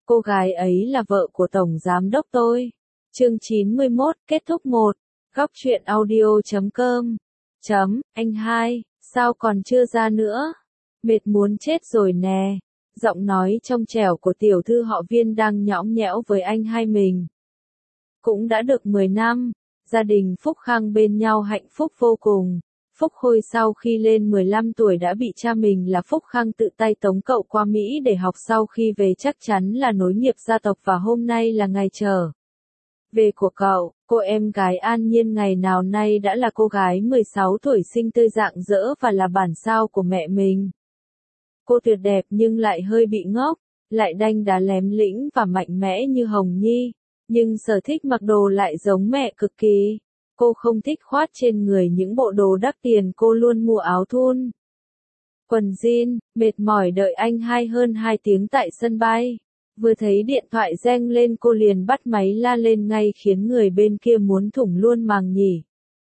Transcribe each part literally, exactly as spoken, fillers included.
Cô gái ấy là vợ của Tổng Giám đốc tôi. Chương chín mươi mốt, kết thúc một. Góc truyện audio chấm com. Chấm, anh hai, sao còn chưa ra nữa? Mệt muốn chết rồi nè. Giọng nói trong trẻo của tiểu thư họ Viên đang nhõng nhẽo với anh hai mình. Cũng đã được mười năm, gia đình Phúc Khang bên nhau hạnh phúc vô cùng. Phúc Khôi sau khi lên mười lăm tuổi đã bị cha mình là Phúc Khang tự tay tống cậu qua Mỹ để học, sau khi về chắc chắn là nối nghiệp gia tộc và hôm nay là ngày trở về của cậu. Cô em gái An Nhiên ngày nào nay đã là cô gái mười sáu tuổi xinh tươi rạng rỡ và là bản sao của mẹ mình. Cô tuyệt đẹp nhưng lại hơi bị ngốc, lại đanh đá lém lĩnh và mạnh mẽ như Hồng Nhi, nhưng sở thích mặc đồ lại giống mẹ cực kỳ. Cô không thích khoác trên người những bộ đồ đắt tiền, cô luôn mua áo thun, quần jean, mệt mỏi đợi anh hai hơn hai tiếng tại sân bay. Vừa thấy điện thoại reng lên cô liền bắt máy la lên ngay khiến người bên kia muốn thủng luôn màng nhỉ.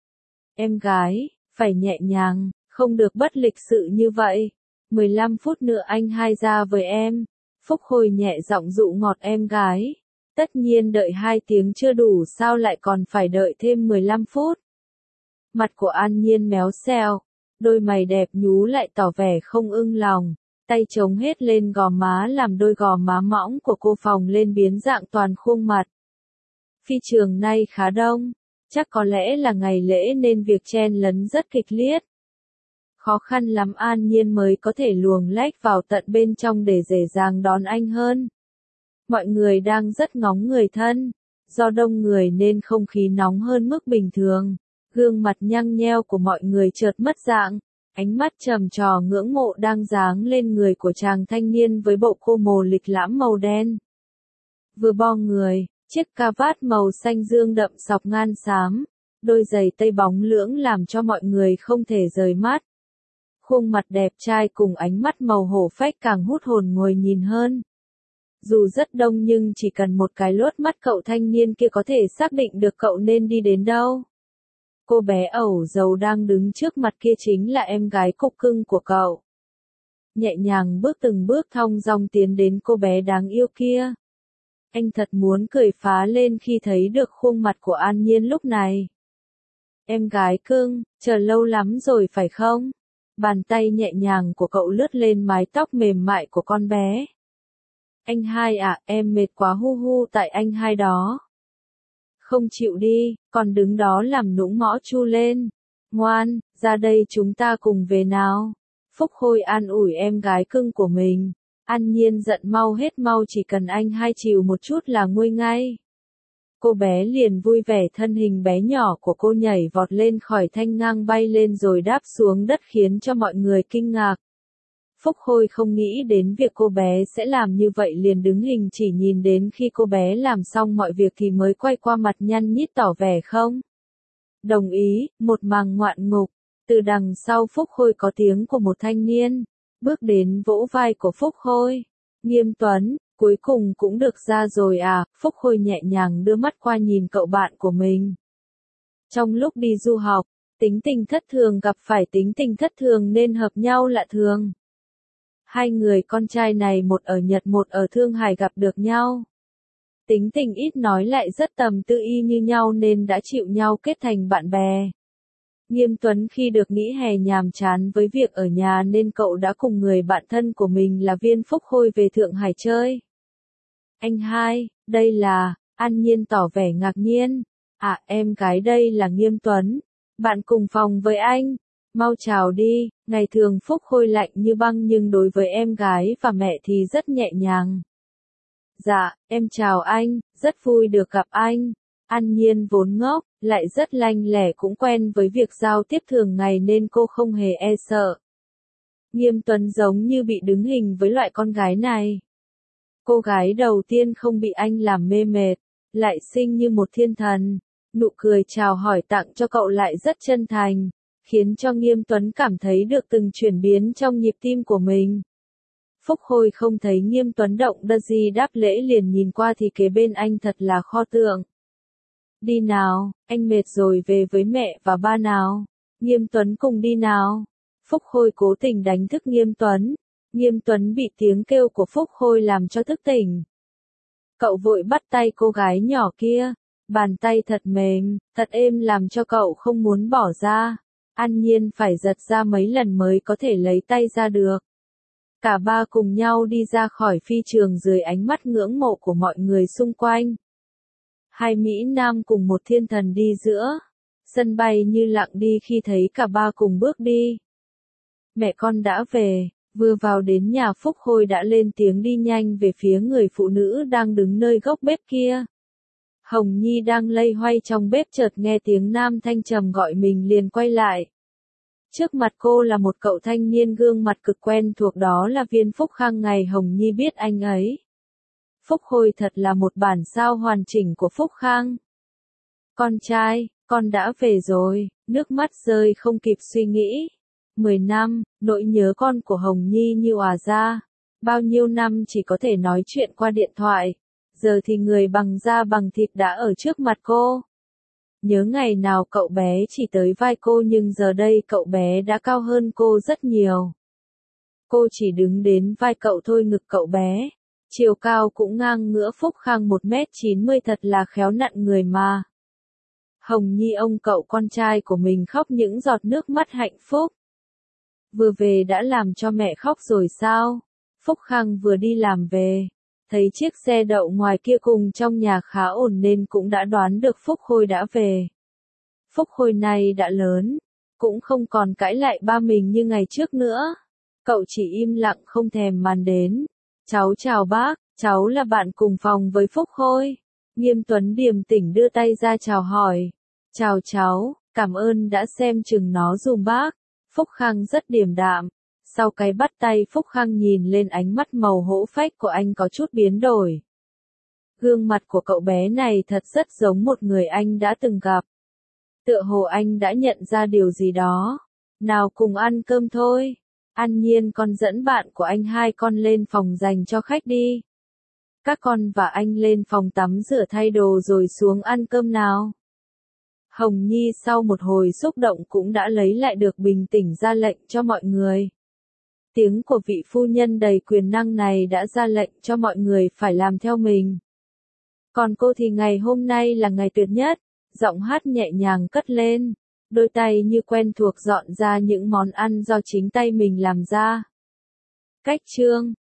Em gái, phải nhẹ nhàng, không được bất lịch sự như vậy. mười lăm phút nữa anh hai ra với em. Phúc Khôi nhẹ giọng dụ ngọt em gái. Tất nhiên đợi hai tiếng chưa đủ sao lại còn phải đợi thêm mười lăm phút. Mặt của An Nhiên méo xẹo, đôi mày đẹp nhú lại tỏ vẻ không ưng lòng, tay chống hết lên gò má làm đôi gò má mõng của cô phồng lên biến dạng toàn khuôn mặt. Phi trường nay khá đông, chắc có lẽ là ngày lễ nên việc chen lấn rất kịch liệt. Khó khăn lắm An Nhiên mới có thể luồng lách vào tận bên trong để dễ dàng đón anh hơn. Mọi người đang rất ngóng người thân, do đông người nên không khí nóng hơn mức bình thường. Gương mặt nhăng nheo của mọi người chợt mất dạng, ánh mắt trầm trò ngưỡng mộ đang giáng lên người của chàng thanh niên với bộ cô mồ lịch lãm màu đen. Vừa bo người, chiếc cà vạt màu xanh dương đậm sọc ngan xám, đôi giày tây bóng lưỡng làm cho mọi người không thể rời mắt. Khuôn mặt đẹp trai cùng ánh mắt màu hổ phách càng hút hồn ngồi nhìn hơn. Dù rất đông nhưng chỉ cần một cái lướt mắt cậu thanh niên kia có thể xác định được cậu nên đi đến đâu. Cô bé ẩu dầu đang đứng trước mặt kia chính là em gái cục cưng của cậu. Nhẹ nhàng bước từng bước thong dong tiến đến cô bé đáng yêu kia. Anh thật muốn cười phá lên khi thấy được khuôn mặt của An Nhiên lúc này. Em gái cưng, chờ lâu lắm rồi phải không? Bàn tay nhẹ nhàng của cậu lướt lên mái tóc mềm mại của con bé. Anh hai à, em mệt quá hu hu tại anh hai đó. Không chịu đi, còn đứng đó làm nũng mõ chu lên. Ngoan, ra đây chúng ta cùng về nào. Phúc Khôi an ủi em gái cưng của mình. An Nhiên giận mau hết mau, chỉ cần anh hai chịu một chút là nguôi ngay. Cô bé liền vui vẻ, thân hình bé nhỏ của cô nhảy vọt lên khỏi thanh ngang bay lên rồi đáp xuống đất khiến cho mọi người kinh ngạc. Phúc Khôi không nghĩ đến việc cô bé sẽ làm như vậy, liền đứng hình chỉ nhìn đến khi cô bé làm xong mọi việc thì mới quay qua mặt nhăn nhít tỏ vẻ không đồng ý. Một màng ngoạn ngục, từ đằng sau Phúc Khôi có tiếng của một thanh niên, bước đến vỗ vai của Phúc Khôi. Nghiêm Tuấn, cuối cùng cũng được ra rồi à? Phúc Khôi nhẹ nhàng đưa mắt qua nhìn cậu bạn của mình. Trong lúc đi du học, tính tình thất thường gặp phải tính tình thất thường nên hợp nhau lạ thường. Hai người con trai này một ở Nhật một ở Thương Hải gặp được nhau. Tính tình ít nói lại rất tầm tư y như nhau nên đã chịu nhau kết thành bạn bè. Nghiêm Tuấn khi được nghỉ hè nhàm chán với việc ở nhà nên cậu đã cùng người bạn thân của mình là Viên Phúc Khôi về Thượng Hải chơi. Anh hai, đây là, An Nhiên tỏ vẻ ngạc nhiên. À, em gái đây là Nghiêm Tuấn, bạn cùng phòng với anh. Mau chào đi. Ngày thường Phúc Khôi lạnh như băng nhưng đối với em gái và mẹ thì rất nhẹ nhàng. Dạ, em chào anh, rất vui được gặp anh. An Nhiên vốn ngốc, lại rất lanh lẻ cũng quen với việc giao tiếp thường ngày nên cô không hề e sợ. Nghiêm Tuấn giống như bị đứng hình với loại con gái này. Cô gái đầu tiên không bị anh làm mê mệt, lại xinh như một thiên thần. Nụ cười chào hỏi tặng cho cậu lại rất chân thành, khiến cho Nghiêm Tuấn cảm thấy được từng chuyển biến trong nhịp tim của mình. Phúc Khôi không thấy Nghiêm Tuấn động đa gì đáp lễ liền nhìn qua thì kế bên anh thật là kho tượng. Đi nào, anh mệt rồi về với mẹ và ba nào. Nghiêm Tuấn cùng đi nào. Phúc Khôi cố tình đánh thức Nghiêm Tuấn. Nghiêm Tuấn bị tiếng kêu của Phúc Khôi làm cho thức tỉnh. Cậu vội bắt tay cô gái nhỏ kia, bàn tay thật mềm, thật êm làm cho cậu không muốn bỏ ra. An Nhiên phải giật ra mấy lần mới có thể lấy tay ra được. Cả ba cùng nhau đi ra khỏi phi trường dưới ánh mắt ngưỡng mộ của mọi người xung quanh. Hai Mỹ Nam cùng một thiên thần đi giữa. Sân bay như lặng đi khi thấy cả ba cùng bước đi. Mẹ con đã về, vừa vào đến nhà Phúc Khôi đã lên tiếng đi nhanh về phía người phụ nữ đang đứng nơi góc bếp kia. Hồng Nhi đang lây hoay trong bếp chợt nghe tiếng nam thanh trầm gọi mình liền quay lại. Trước mặt cô là một cậu thanh niên gương mặt cực quen thuộc, đó là Viên Phúc Khang. Ngày Hồng Nhi biết anh ấy. Phúc Khôi thật là một bản sao hoàn chỉnh của Phúc Khang. Con trai, con đã về rồi, nước mắt rơi không kịp suy nghĩ. Mười năm, nỗi nhớ con của Hồng Nhi như òa ra. Bao nhiêu năm chỉ có thể nói chuyện qua điện thoại. Giờ thì người bằng da bằng thịt đã ở trước mặt cô. Nhớ ngày nào cậu bé chỉ tới vai cô nhưng giờ đây cậu bé đã cao hơn cô rất nhiều. Cô chỉ đứng đến vai cậu thôi, ngực cậu bé. Chiều cao cũng ngang ngửa Phúc Khang một mét chín mươi, thật là khéo nặn người mà. Hồng Nhi ôm cậu con trai của mình khóc những giọt nước mắt hạnh phúc. Vừa về đã làm cho mẹ khóc rồi sao? Phúc Khang vừa đi làm về, thấy chiếc xe đậu ngoài kia cùng trong nhà khá ổn nên cũng đã đoán được Phúc Khôi đã về. Phúc Khôi này đã lớn, cũng không còn cãi lại ba mình như ngày trước nữa. Cậu chỉ im lặng không thèm màn đến. Cháu chào bác, cháu là bạn cùng phòng với Phúc Khôi. Nghiêm Tuấn điềm tĩnh đưa tay ra chào hỏi. Chào cháu, cảm ơn đã xem chừng nó dùm bác. Phúc Khang rất điềm đạm. Sau cái bắt tay Phúc Khang nhìn lên ánh mắt màu hổ phách của anh có chút biến đổi. Gương mặt của cậu bé này thật rất giống một người anh đã từng gặp. Tựa hồ anh đã nhận ra điều gì đó. Nào cùng ăn cơm thôi. An Nhiên, con dẫn bạn của anh hai con lên phòng dành cho khách đi. Các con và anh lên phòng tắm rửa thay đồ rồi xuống ăn cơm nào. Hồng Nhi sau một hồi xúc động cũng đã lấy lại được bình tĩnh, ra lệnh cho mọi người. Tiếng của vị phu nhân đầy quyền năng này đã ra lệnh cho mọi người phải làm theo mình. Còn cô thì ngày hôm nay là ngày tuyệt nhất, giọng hát nhẹ nhàng cất lên, đôi tay như quen thuộc dọn ra những món ăn do chính tay mình làm ra. Cách chương